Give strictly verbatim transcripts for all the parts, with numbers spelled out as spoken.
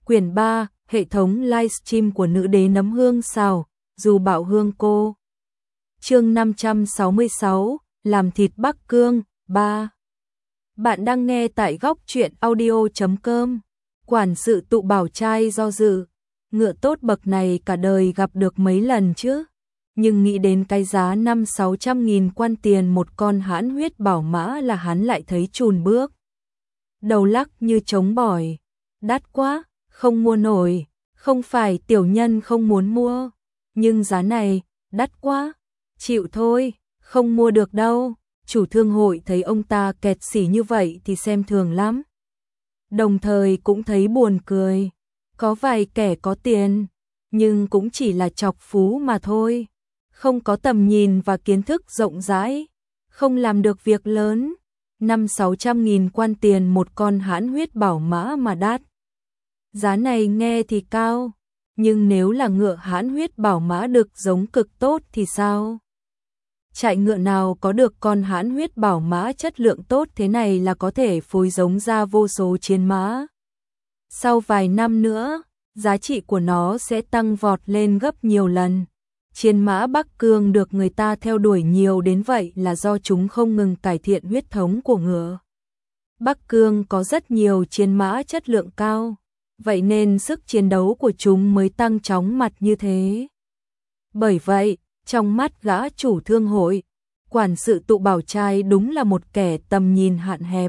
Quyển ba, hệ thống livestream của nữ đế nấm hương xào, dù bảo hương cô. Chương năm trăm sáu mươi sáu, làm thịt Bắc Cương, ba. Bạn đang nghe tại góc truyện audio chấm com. Quản sự tụ bảo trai do dự, ngựa tốt bậc này cả đời gặp được mấy lần chứ. Nhưng nghĩ đến cái giá năm sáu trăm nghìn quan tiền một con hãn huyết bảo mã là hắn lại thấy chùn bước. Đầu lắc như trống bỏi, đắt quá, không mua nổi, không phải tiểu nhân không muốn mua, nhưng giá này, đắt quá, chịu thôi, không mua được đâu. Chủ thương hội thấy ông ta kẹt xỉ như vậy thì xem thường lắm. Đồng thời cũng thấy buồn cười, có vài kẻ có tiền, nhưng cũng chỉ là chọc phú mà thôi, không có tầm nhìn và kiến thức rộng rãi, không làm được việc lớn. Năm sáu trăm nghìn quan tiền một con hãn huyết bảo mã mà đắt. Giá này nghe thì cao, nhưng nếu là ngựa hãn huyết bảo mã được giống cực tốt thì sao? Trại ngựa nào có được con hãn huyết bảo mã chất lượng tốt thế này là có thể phối giống ra vô số chiến mã. Sau vài năm nữa, giá trị của nó sẽ tăng vọt lên gấp nhiều lần. Chiến mã Bắc Cương được người ta theo đuổi nhiều đến vậy là do chúng không ngừng cải thiện huyết thống của ngựa. Bắc Cương có rất nhiều chiến mã chất lượng cao, vậy nên sức chiến đấu của chúng mới tăng chóng mặt như thế. Bởi vậy, trong mắt gã chủ thương hội, quản sự tụ bảo trai đúng là một kẻ tầm nhìn hạn hẹp.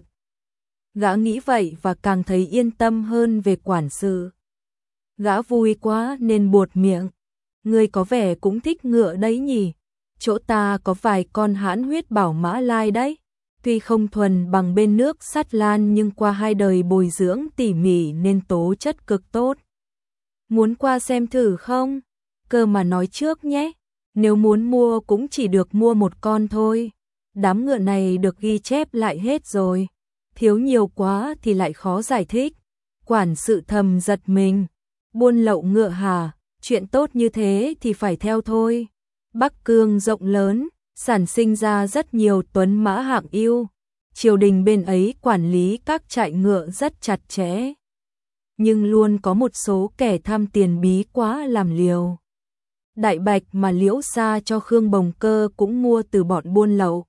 Gã nghĩ vậy và càng thấy yên tâm hơn về quản sự. Gã vui quá nên buột miệng. Ngươi có vẻ cũng thích ngựa đấy nhỉ? Chỗ ta có vài con hãn huyết bảo mã lai đấy. Tuy không thuần bằng bên nước Sắt Lan nhưng qua hai đời bồi dưỡng tỉ mỉ nên tố chất cực tốt. Muốn qua xem thử không? Cơ mà nói trước nhé. Nếu muốn mua cũng chỉ được mua một con thôi. Đám ngựa này được ghi chép lại hết rồi. Thiếu nhiều quá thì lại khó giải thích. Quản sự thầm giật mình. Buôn lậu ngựa hả? Chuyện tốt như thế thì phải theo thôi. Bắc Cương rộng lớn, sản sinh ra rất nhiều tuấn mã hạng ưu. Triều đình bên ấy quản lý các trại ngựa rất chặt chẽ. Nhưng luôn có một số kẻ tham tiền bí quá làm liều. Đại bạch mà Liễu Sa cho Khương Bồng Cơ cũng mua từ bọn buôn lậu.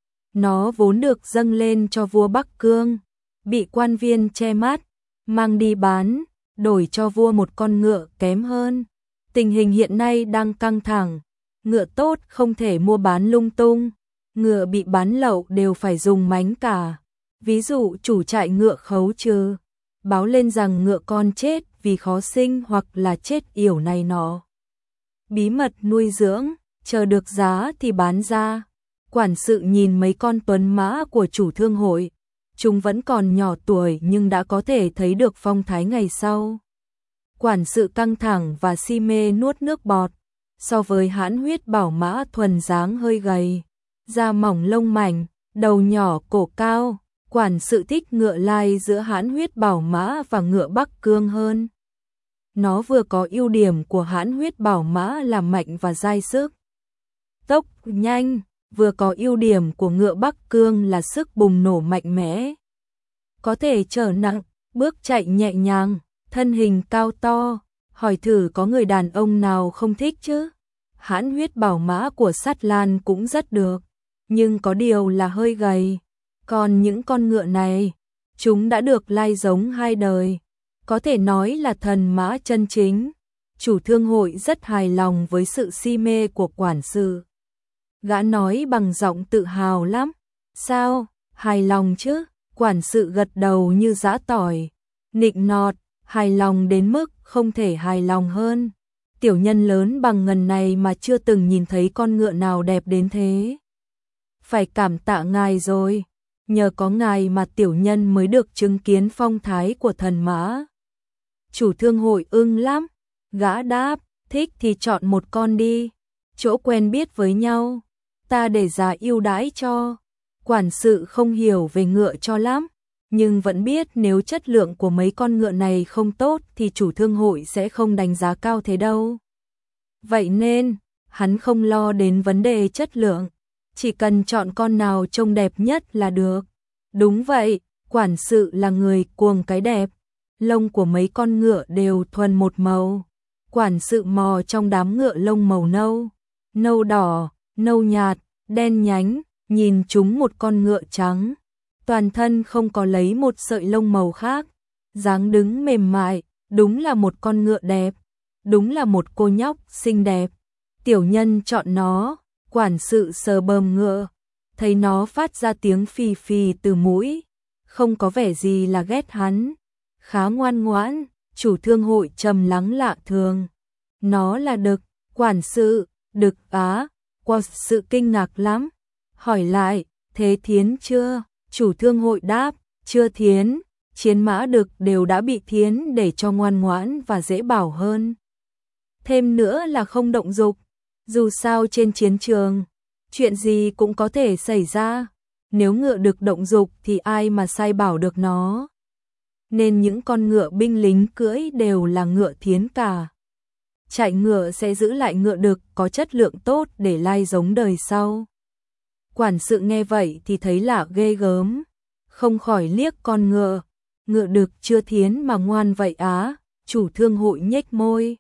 Nó vốn được dâng lên cho vua Bắc Cương, bị quan viên che mắt, mang đi bán, đổi cho vua một con ngựa kém hơn. Tình hình hiện nay đang căng thẳng, ngựa tốt không thể mua bán lung tung, ngựa bị bán lậu đều phải dùng mánh cả. Ví dụ chủ trại ngựa khấu trừ, báo lên rằng ngựa con chết vì khó sinh hoặc là chết yểu này nọ. Bí mật nuôi dưỡng, chờ được giá thì bán ra. Quản sự nhìn mấy con tuấn mã của chủ thương hội, chúng vẫn còn nhỏ tuổi nhưng đã có thể thấy được phong thái ngày sau. Quản sự căng thẳng và si mê nuốt nước bọt. So với hãn huyết bảo mã thuần dáng hơi gầy, da mỏng lông mảnh, đầu nhỏ cổ cao, quản sự thích ngựa lai giữa hãn huyết bảo mã và ngựa Bắc Cương hơn. Nó vừa có ưu điểm của hãn huyết bảo mã là mạnh và dai sức tốc nhanh, vừa có ưu điểm của ngựa Bắc Cương là sức bùng nổ mạnh mẽ. Có thể chở nặng, bước chạy nhẹ nhàng, thân hình cao to, hỏi thử có người đàn ông nào không thích chứ. Hãn huyết bảo mã của Sắt Lan cũng rất được, nhưng có điều là hơi gầy. Còn những con ngựa này, chúng đã được lai giống hai đời, có thể nói là thần mã chân chính. Chủ thương hội rất hài lòng với sự si mê của quản sự. Gã nói bằng giọng tự hào lắm. Sao, hài lòng chứ? Quản sự gật đầu như giã tỏi, nịnh nọt, hài lòng đến mức không thể hài lòng hơn. Tiểu nhân lớn bằng ngần này mà chưa từng nhìn thấy con ngựa nào đẹp đến thế. Phải cảm tạ ngài rồi, nhờ có ngài mà tiểu nhân mới được chứng kiến phong thái của thần mã. Chủ thương hội ưng lắm, gã đáp, thích thì chọn một con đi, chỗ quen biết với nhau, ta để giá ưu đãi cho. Quản sự không hiểu về ngựa cho lắm, nhưng vẫn biết nếu chất lượng của mấy con ngựa này không tốt thì chủ thương hội sẽ không đánh giá cao thế đâu. Vậy nên, hắn không lo đến vấn đề chất lượng, chỉ cần chọn con nào trông đẹp nhất là được. Đúng vậy, quản sự là người cuồng cái đẹp, lông của mấy con ngựa đều thuần một màu. Quản sự mò trong đám ngựa lông màu nâu, nâu đỏ, nâu nhạt, đen nhánh, nhìn chúng một con ngựa trắng. Toàn thân không có lấy một sợi lông màu khác, dáng đứng mềm mại, đúng là một con ngựa đẹp, đúng là một cô nhóc xinh đẹp. Tiểu nhân chọn nó, quản sự sờ bờm ngựa, thấy nó phát ra tiếng phì phì từ mũi, không có vẻ gì là ghét hắn, khá ngoan ngoãn. Chủ thương hội trầm lắng lạ thường. Nó là Đực. Quản sự, Đực á? Quản sự kinh ngạc lắm, hỏi lại, thế thiến chưa? Chủ thương hội đáp, chưa thiến, chiến mã Đực đều đã bị thiến để cho ngoan ngoãn và dễ bảo hơn. Thêm nữa là không động dục, dù sao trên chiến trường, chuyện gì cũng có thể xảy ra, nếu ngựa Đực động dục thì ai mà sai bảo được nó. Nên những con ngựa binh lính cưỡi đều là ngựa thiến cả. Chạy ngựa sẽ giữ lại ngựa Đực có chất lượng tốt để lai giống đời sau. Quản sự nghe vậy thì thấy lạ ghê gớm, không khỏi liếc con ngựa. Ngựa Đực chưa thiến mà ngoan vậy á? Chủ thương hội nhếch môi,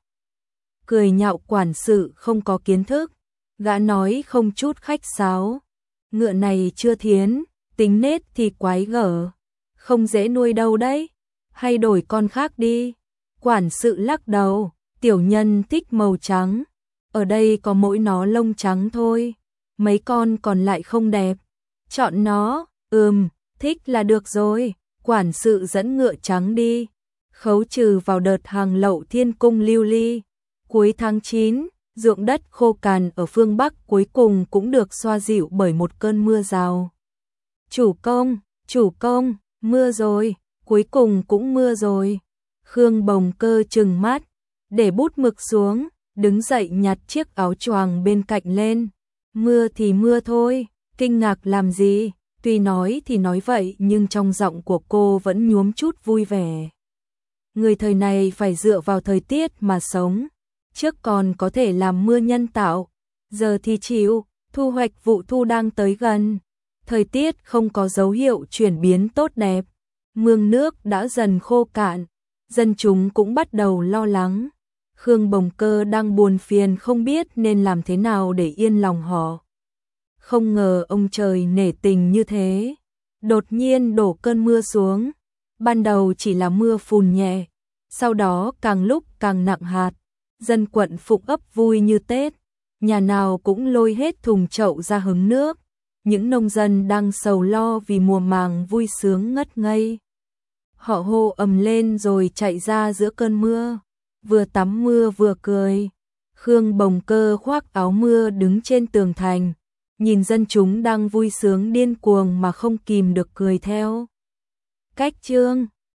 cười nhạo quản sự không có kiến thức. Gã nói không chút khách sáo, ngựa này chưa thiến, tính nết thì quái gở, không dễ nuôi đâu đấy, hay đổi con khác đi. Quản sự lắc đầu, tiểu nhân thích màu trắng, ở đây có mỗi nó lông trắng thôi, mấy con còn lại không đẹp, chọn nó. Ừm, thích là được rồi. Quản sự dẫn ngựa trắng đi, khấu trừ vào đợt hàng lậu thiên cung lưu ly. Cuối tháng chín, ruộng đất khô cằn ở phương Bắc cuối cùng cũng được xoa dịu bởi một cơn mưa rào. Chủ công, chủ công, mưa rồi, cuối cùng cũng mưa rồi. Khương Bồng Cơ trừng mắt, để bút mực xuống, đứng dậy nhặt chiếc áo choàng bên cạnh lên. Mưa thì mưa thôi, kinh ngạc làm gì? Tuy nói thì nói vậy nhưng trong giọng của cô vẫn nhuốm chút vui vẻ. Người thời này phải dựa vào thời tiết mà sống. Trước còn có thể làm mưa nhân tạo, giờ thì chịu. Thu hoạch vụ thu đang tới gần, thời tiết không có dấu hiệu chuyển biến tốt đẹp, mương nước đã dần khô cạn, dân chúng cũng bắt đầu lo lắng. Khương Bồng Cơ đang buồn phiền không biết nên làm thế nào để yên lòng họ. Không ngờ ông trời nể tình như thế, đột nhiên đổ cơn mưa xuống. Ban đầu chỉ là mưa phùn nhẹ, sau đó càng lúc càng nặng hạt. Dân quận Phục ấp vui như Tết, nhà nào cũng lôi hết thùng chậu ra hứng nước. Những nông dân đang sầu lo vì mùa màng vui sướng ngất ngây. Họ hô ầm lên rồi chạy ra giữa cơn mưa, vừa tắm mưa vừa cười. Khương Bồng Cơ khoác áo mưa đứng trên tường thành, nhìn dân chúng đang vui sướng điên cuồng mà không kìm được cười theo. Cách chương